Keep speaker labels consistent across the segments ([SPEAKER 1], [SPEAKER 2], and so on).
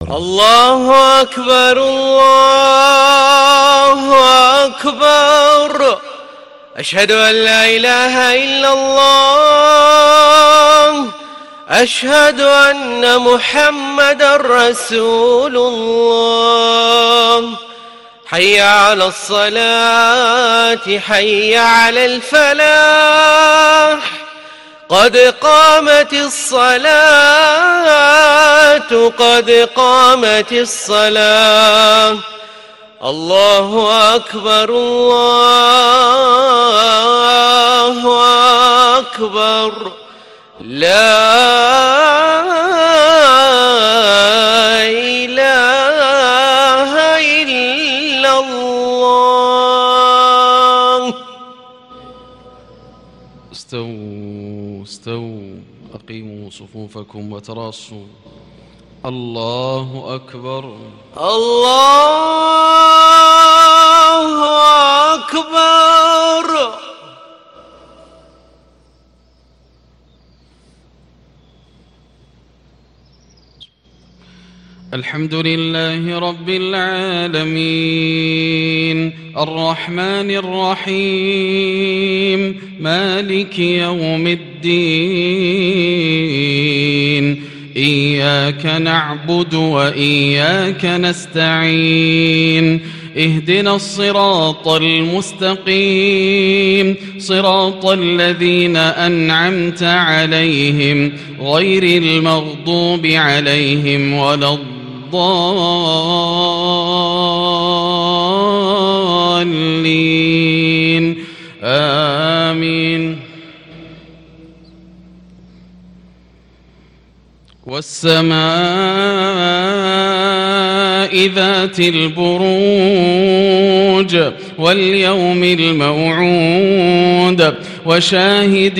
[SPEAKER 1] الله أكبر الله أكبر. أشهد أن لا إله إلا الله. أشهد أن محمدًا رسول الله. حي على الصلاة حي على الفلاح. قد قامت الصلاة قد قامت الصلاة. الله أكبر الله أكبر. لا إله إلا الله.
[SPEAKER 2] استووا أقيموا صفوفكم وتراصوا. الله أكبر
[SPEAKER 1] الله أكبر.
[SPEAKER 2] الحمد لله رب العالمين الرحمن الرحيم مالك يوم الدين. إياك نعبد وإياك نستعين. اهدنا الصراط المستقيم صراط الذين أنعمت عليهم غير المغضوب عليهم ولا الضالين. آمين. والسماء ذات البروج واليوم الموعود وشاهد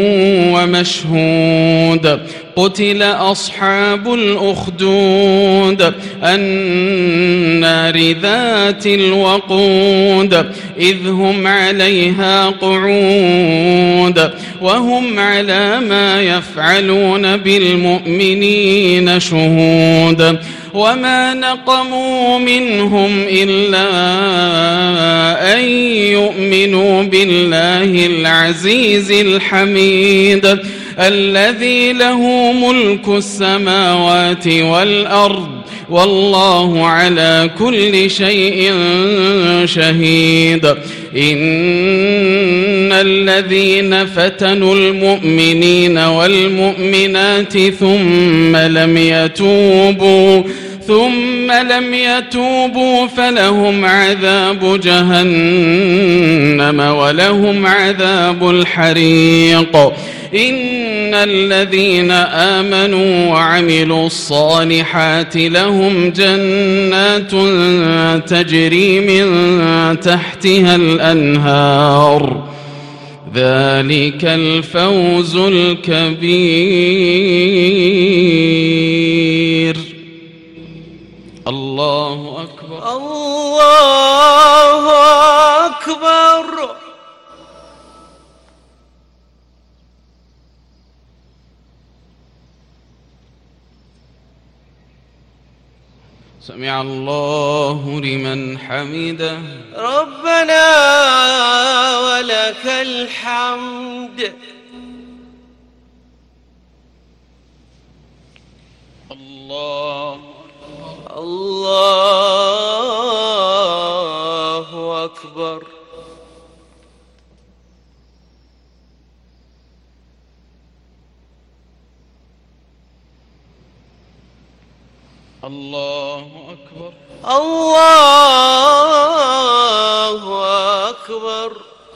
[SPEAKER 2] ومشهود. قتل أصحاب الأخدود النار ذات الوقود إذ هم عليها قعود وهم على ما يفعلون بالمؤمنين شهود. وما نقموا منهم إلا أن يؤمنوا بالله العزيز الحميد الذي له ملك السماوات والأرض والله على كل شيء شهيد. إن الذين فتنوا المؤمنين والمؤمنات ثم لم يتوبوا فلهم عذاب جهنم ولهم عذاب الحريق. إن الذين آمنوا وعملوا الصالحات لهم جنات تجري من تحتها الأنهار. ذلك الفوز الكبير. الله أكبر
[SPEAKER 1] الله أكبر.
[SPEAKER 2] سمع الله لمن حمده.
[SPEAKER 1] ربنا ولك الحمد.
[SPEAKER 2] الله
[SPEAKER 1] الله أكبر.
[SPEAKER 2] الله أكبر
[SPEAKER 1] الله أكبر.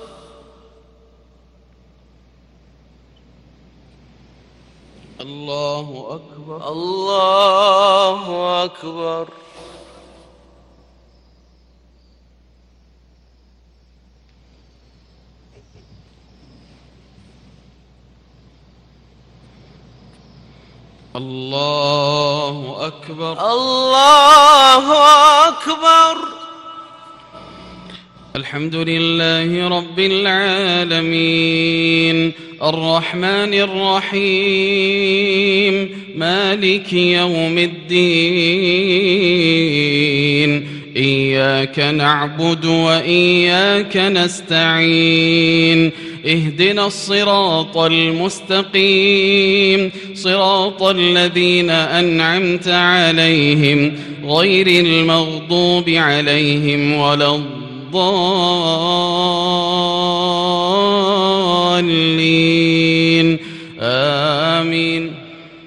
[SPEAKER 2] الله أكبر
[SPEAKER 1] الله أكبر.
[SPEAKER 2] الله أكبر
[SPEAKER 1] الله أكبر.
[SPEAKER 2] الحمد لله رب العالمين الرحمن الرحيم مالك يوم الدين إياك نعبد وإياك نستعين اهدنا الصراط المستقيم صراط الذين أنعمت عليهم غير المغضوب عليهم ولا الضالين آمين.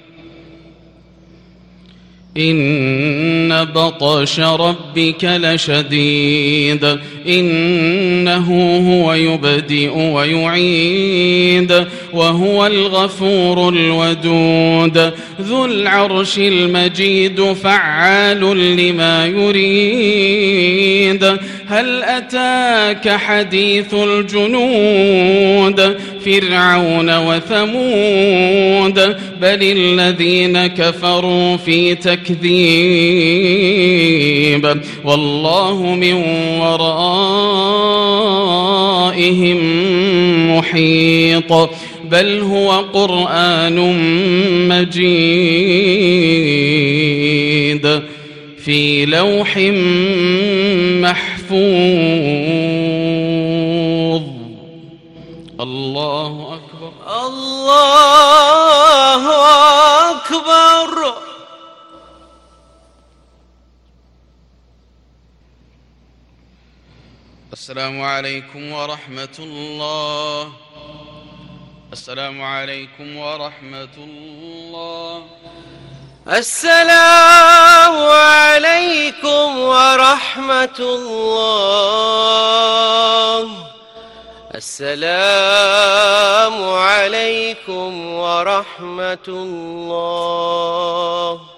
[SPEAKER 2] إن بطش ربك لشديد إنه هو يبدئ ويعيد وهو الغفور الودود ذو العرش المجيد فعال لما يريد. هل أتاك حديث الجنود فرعون وثمود بل الذين كفروا في تكذيب والله من ورائهم محيط بل هو قرآن مجيد في لوح محفوظ. الله أكبر.
[SPEAKER 1] الله أكبر.
[SPEAKER 2] السلام عليكم ورحمة الله. السلام عليكم ورحمة الله.
[SPEAKER 1] السلام عليكم ورحمة الله. السلام عليكم ورحمة الله.